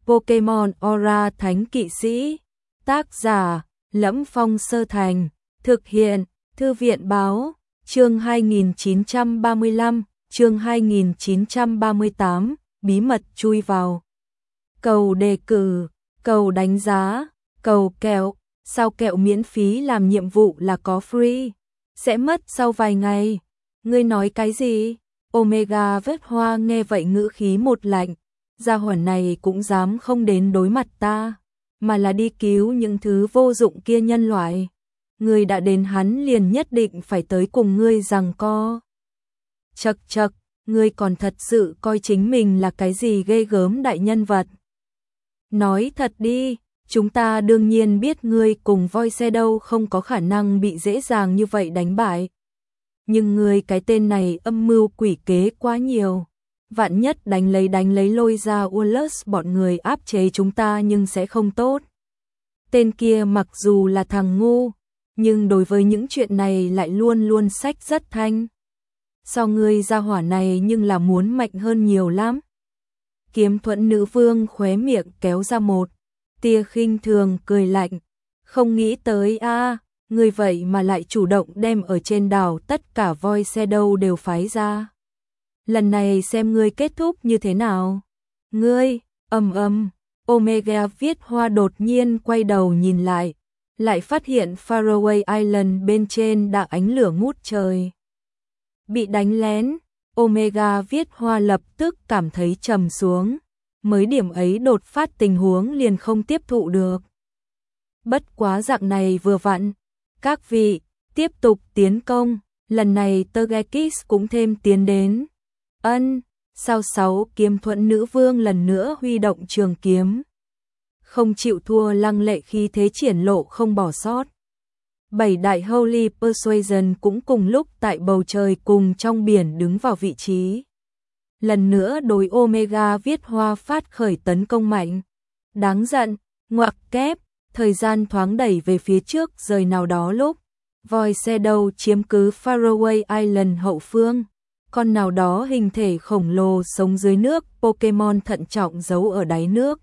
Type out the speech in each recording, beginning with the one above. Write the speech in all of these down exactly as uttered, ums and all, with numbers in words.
Pokemon Aura Thánh Kỵ Sĩ. Tác giả: Lẫm Phong Sơ Thành. Thực hiện: Thư viện Báo. Chương hai nghìn chín trăm ba mươi lăm, chương hai nghìn chín trăm ba mươi tám, bí mật chui vào. Cầu đề cử, cầu đánh giá, cầu kẹo, sao kẹo miễn phí làm nhiệm vụ là có free, sẽ mất sau vài ngày. Ngươi nói cái gì? Omega vết hoa nghe vậy ngữ khí một lạnh, gia hỏa này cũng dám không đến đối mặt ta, mà là đi cứu những thứ vô dụng kia nhân loại. Ngươi đã đến hắn liền nhất định phải tới cùng ngươi giằng co. Chậc chậc, ngươi còn thật sự coi chính mình là cái gì ghê gớm đại nhân vật. Nói thật đi, chúng ta đương nhiên biết ngươi cùng voi xe đâu không có khả năng bị dễ dàng như vậy đánh bại. Nhưng ngươi cái tên này âm mưu quỷ kế quá nhiều. Vạn nhất đánh lấy đánh lấy lôi ra Ullus bọn người áp chế chúng ta nhưng sẽ không tốt. Tên kia mặc dù là thằng ngu, nhưng đối với những chuyện này lại luôn luôn sách rất thanh. So ngươi ra hỏa này nhưng là muốn mạnh hơn nhiều lắm. Kiếm Thuẫn nữ vương khóe miệng kéo ra một tia khinh thường cười lạnh. Không nghĩ tới a, à, ngươi vậy mà lại chủ động đem ở trên đảo tất cả voi xe đâu đều phái ra. Lần này xem ngươi kết thúc như thế nào. Ngươi, ầm ầm, Omega viết hoa đột nhiên quay đầu nhìn lại, lại phát hiện Faraway Island bên trên đã ánh lửa ngút trời. Bị đánh lén, Omega viết hoa lập tức cảm thấy trầm xuống, mới điểm ấy đột phát tình huống liền không tiếp thụ được. Bất quá dạng này vừa vặn, các vị, tiếp tục tiến công, lần này Togekiss cũng thêm tiến đến. Ân, sao sáu Kiếm Thuẫn nữ vương lần nữa huy động trường kiếm. Không chịu thua lăng lệ khi thế triển lộ không bỏ sót. Bảy đại Holy Persuasion cũng cùng lúc tại bầu trời cùng trong biển đứng vào vị trí. Lần nữa đối Omega viết hoa phát khởi tấn công mạnh. Đáng giận, ngoặc kép, thời gian thoáng đẩy về phía trước rời nào đó lúc. Voi xe đầu chiếm cứ Faraway Island hậu phương. Con nào đó hình thể khổng lồ sống dưới nước, Pokemon thận trọng giấu ở đáy nước.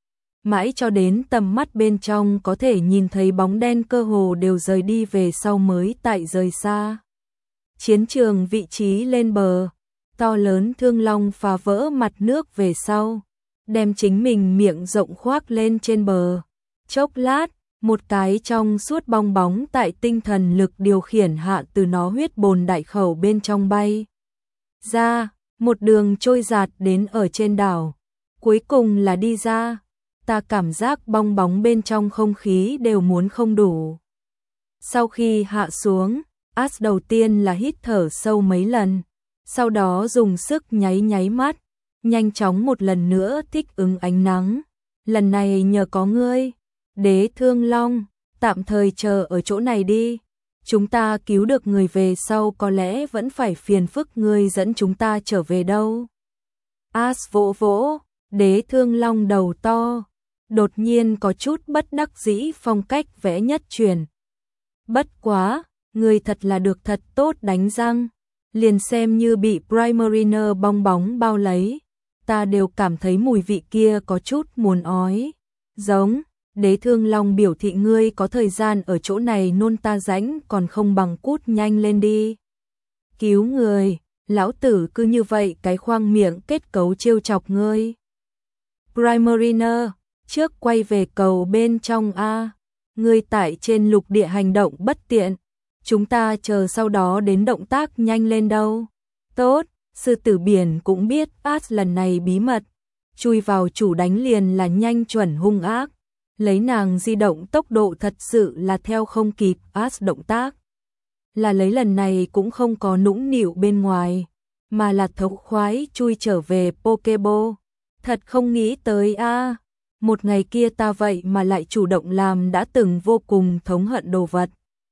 Mãi cho đến tầm mắt bên trong có thể nhìn thấy bóng đen cơ hồ đều rời đi về sau mới tại rời xa. Chiến trường vị trí lên bờ, to lớn thương long phá vỡ mặt nước về sau, đem chính mình miệng rộng khoác lên trên bờ. Chốc lát, một cái trong suốt bong bóng tại tinh thần lực điều khiển hạ từ nó huyết bồn đại khẩu bên trong bay ra, một đường trôi giạt đến ở trên đảo. Cuối cùng là đi ra. Ta cảm giác bong bóng bên trong không khí đều muốn không đủ. Sau khi hạ xuống, Ash đầu tiên là hít thở sâu mấy lần, sau đó dùng sức nháy nháy mắt, nhanh chóng một lần nữa thích ứng ánh nắng. Lần này nhờ có ngươi, Đế Thương Long, tạm thời chờ ở chỗ này đi. Chúng ta cứu được người về sau có lẽ vẫn phải phiền phức ngươi dẫn chúng ta trở về đâu. Ash vỗ vỗ, Đế Thương Long đầu to. Đột nhiên có chút bất đắc dĩ phong cách vẽ nhất truyền. Bất quá, người thật là được thật tốt đánh răng. Liền xem như bị Primariner bong bóng bao lấy. Ta đều cảm thấy mùi vị kia có chút muốn ói. Giống, Đế Thương Long biểu thị ngươi có thời gian ở chỗ này nôn ta rãnh còn không bằng cút nhanh lên đi. Cứu người, lão tử cứ như vậy cái khoang miệng kết cấu trêu chọc ngươi. Primariner, trước quay về cầu bên trong a, ngươi tại trên lục địa hành động bất tiện, chúng ta chờ sau đó đến động tác nhanh lên đâu. Tốt, sư tử biển cũng biết Ash lần này bí mật, chui vào chủ đánh liền là nhanh chuẩn hung ác, lấy nàng di động tốc độ thật sự là theo không kịp Ash động tác. Là lấy lần này cũng không có nũng nịu bên ngoài, mà là thống khoái chui trở về Pokeball. Thật không nghĩ tới a. Một ngày kia ta vậy mà lại chủ động làm đã từng vô cùng thống hận đồ vật.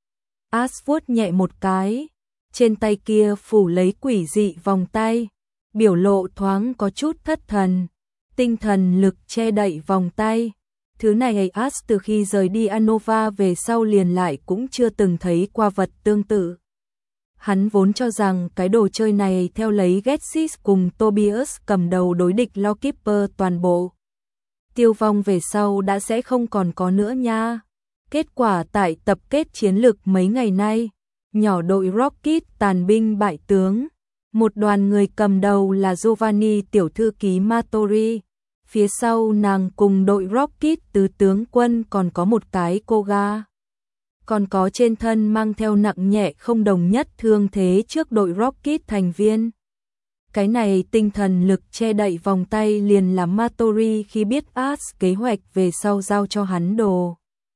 Ash vuốt nhẹ một cái, trên tay kia phủ lấy quỷ dị vòng tay, biểu lộ thoáng có chút thất thần, tinh thần lực che đậy vòng tay. Thứ này Ash từ khi rời đi Unova về sau liền lại cũng chưa từng thấy qua vật tương tự. Hắn vốn cho rằng cái đồ chơi này theo lấy Ghetsis cùng Tobias cầm đầu đối địch Lawkeeper toàn bộ. tiêu vong về sau đã sẽ không còn có nữa nha. Kết quả tại tập kết chiến lực mấy ngày nay, nhỏ đội Rocket tàn binh bại tướng. Một đoàn người cầm đầu là Giovanni tiểu thư ký Matori. Phía sau nàng cùng đội Rocket tứ tướng quân còn có một cái Koga. Còn có trên thân mang theo nặng nhẹ không đồng nhất thương thế trước đội Rocket thành viên. Cái này tinh thần lực che đậy vòng tay liền là Matori khi biết Ash kế hoạch về sau giao cho hắn đồ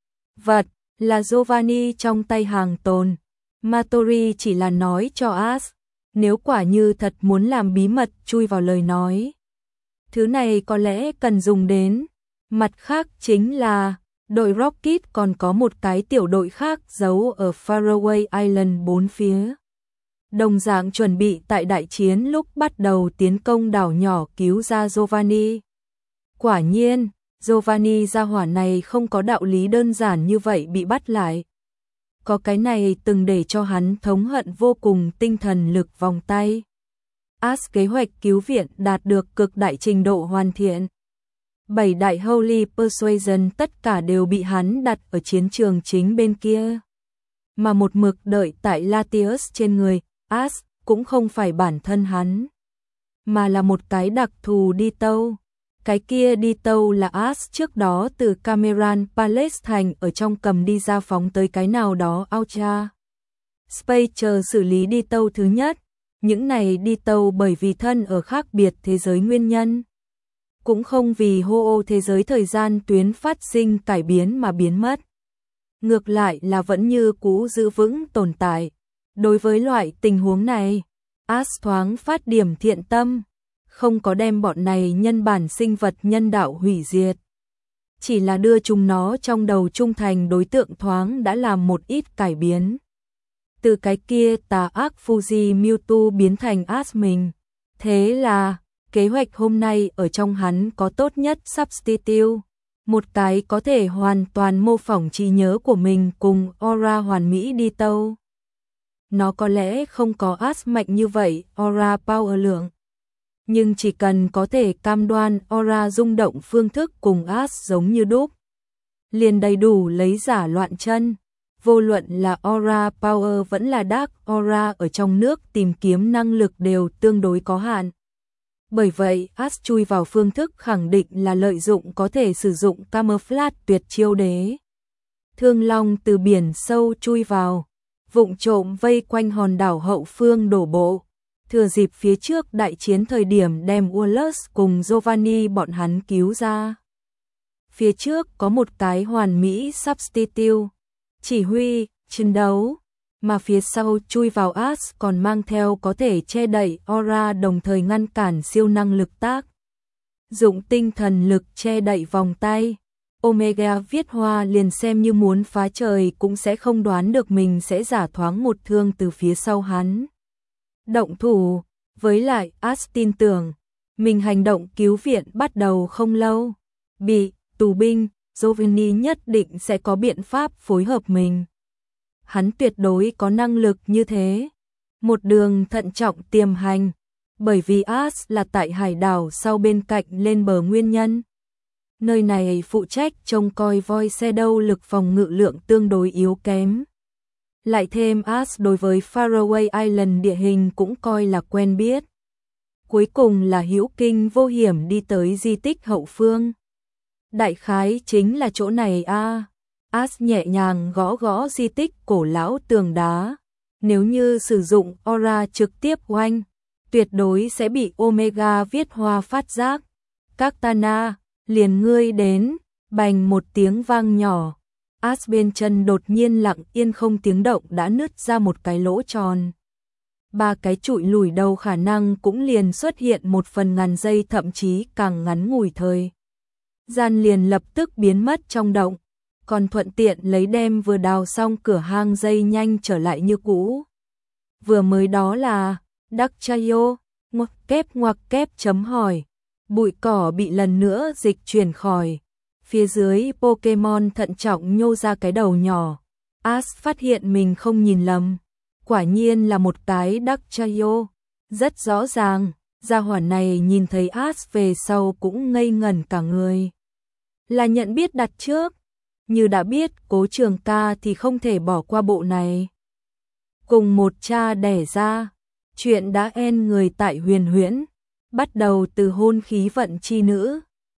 vật là Giovanni trong tay hàng tồn. Matori chỉ là nói cho Ash, nếu quả như thật muốn làm bí mật chui vào lời nói. Thứ này có lẽ cần dùng đến. Mặt khác chính là, đội Rocket còn có một cái tiểu đội khác giấu ở Faraway Island bốn phía. Đồng dạng chuẩn bị tại đại chiến lúc bắt đầu tiến công đảo nhỏ cứu ra Giovanni. Quả nhiên, Giovanni gia hỏa này không có đạo lý đơn giản như vậy bị bắt lại. Có cái này từng để cho hắn thống hận vô cùng tinh thần lực vòng tay. Ash kế hoạch cứu viện đạt được cực đại trình độ hoàn thiện. Bảy đại Holy Persuasion tất cả đều bị hắn đặt ở chiến trường chính bên kia. Mà một mực đợi tại Latius trên người, Ash cũng không phải bản thân hắn, mà là một cái đặc thù đi tâu. Cái kia đi tâu là Ash trước đó từ Cameron Palace thành ở trong cầm đi ra phóng tới cái nào đó Ultra Space chờ xử lý đi tâu thứ nhất. Những này đi tâu bởi vì thân ở khác biệt thế giới nguyên nhân, cũng không vì hô ô thế giới thời gian tuyến phát sinh cải biến mà biến mất. Ngược lại là vẫn như cũ giữ vững tồn tại. Đối với loại tình huống này, Ash thoáng phát điểm thiện tâm, không có đem bọn này nhân bản sinh vật nhân đạo hủy diệt. Chỉ là đưa chúng nó trong đầu trung thành đối tượng thoáng đã làm một ít cải biến. Từ cái kia tà ác Fuji Mewtwo biến thành Ash mình. Thế là, kế hoạch hôm nay ở trong hắn có tốt nhất Substitute. Một cái có thể hoàn toàn mô phỏng trí nhớ của mình cùng Aura hoàn mỹ đi tâu. Nó có lẽ không có Ash mạnh như vậy, Aura Power lượng. Nhưng chỉ cần có thể cam đoan Aura rung động phương thức cùng Ash giống như đúc, liền đầy đủ lấy giả loạn chân. Vô luận là Aura Power vẫn là Dark Aura ở trong nước tìm kiếm năng lực đều tương đối có hạn. Bởi vậy, Ash chui vào phương thức khẳng định là lợi dụng có thể sử dụng camouflage tuyệt chiêu đế. Thương Long từ biển sâu chui vào, vụng trộm vây quanh hòn đảo hậu phương đổ bộ. Thừa dịp phía trước đại chiến thời điểm đem Wallace cùng Giovanni bọn hắn cứu ra. Phía trước có một cái hoàn mỹ Substitute, chỉ huy, chiến đấu, mà phía sau chui vào Ash còn mang theo có thể che đậy Aura đồng thời ngăn cản siêu năng lực tác. Dụng tinh thần lực che đậy vòng tay. Omega viết hoa liền xem như muốn phá trời cũng sẽ không đoán được mình sẽ giả thoáng một thương từ phía sau hắn. Động thủ, với lại Ash tin tưởng, mình hành động cứu viện bắt đầu không lâu. Bị tù binh, Giovanni nhất định sẽ có biện pháp phối hợp mình. Hắn tuyệt đối có năng lực như thế. Một đường thận trọng tiềm hành, bởi vì Ash là tại hải đảo sau bên cạnh lên bờ nguyên nhân. Nơi này phụ trách trông coi voi xe đâu lực phòng ngự lượng tương đối yếu kém. Lại thêm Ash đối với Faraway Island địa hình cũng coi là quen biết. Cuối cùng là hữu kinh vô hiểm đi tới di tích hậu phương. Đại khái chính là chỗ này a. À. Ash nhẹ nhàng gõ gõ di tích cổ lão tường đá. Nếu như sử dụng Aura trực tiếp oanh, tuyệt đối sẽ bị Omega viết hoa phát giác. Các Tana, liền ngươi đến, bành một tiếng vang nhỏ. Ash bên chân đột nhiên lặng yên không tiếng động đã nứt ra một cái lỗ tròn. Ba cái trụi lùi đầu khả năng cũng liền xuất hiện một phần ngàn giây thậm chí càng ngắn ngủi thời. Gian liền lập tức biến mất trong động, còn thuận tiện lấy đem vừa đào xong cửa hang dây nhanh trở lại như cũ. Vừa mới đó là, Đắc Chayo, ngoặc kép ngoặc kép chấm hỏi, bụi cỏ bị lần nữa dịch chuyển khỏi. Phía dưới Pokemon thận trọng nhô ra cái đầu nhỏ. Ash phát hiện mình không nhìn lầm. Quả nhiên là một cái Đắc Chayo. Rất rõ ràng, gia hỏa này nhìn thấy Ash về sau cũng ngây ngẩn cả người. là nhận biết đặt trước. Như đã biết Cố Trường Ca thì không thể bỏ qua bộ này. Cùng một cha đẻ ra, chuyện đã en người tại Huyền Huyễn, bắt đầu từ hôn khí vận chi nữ,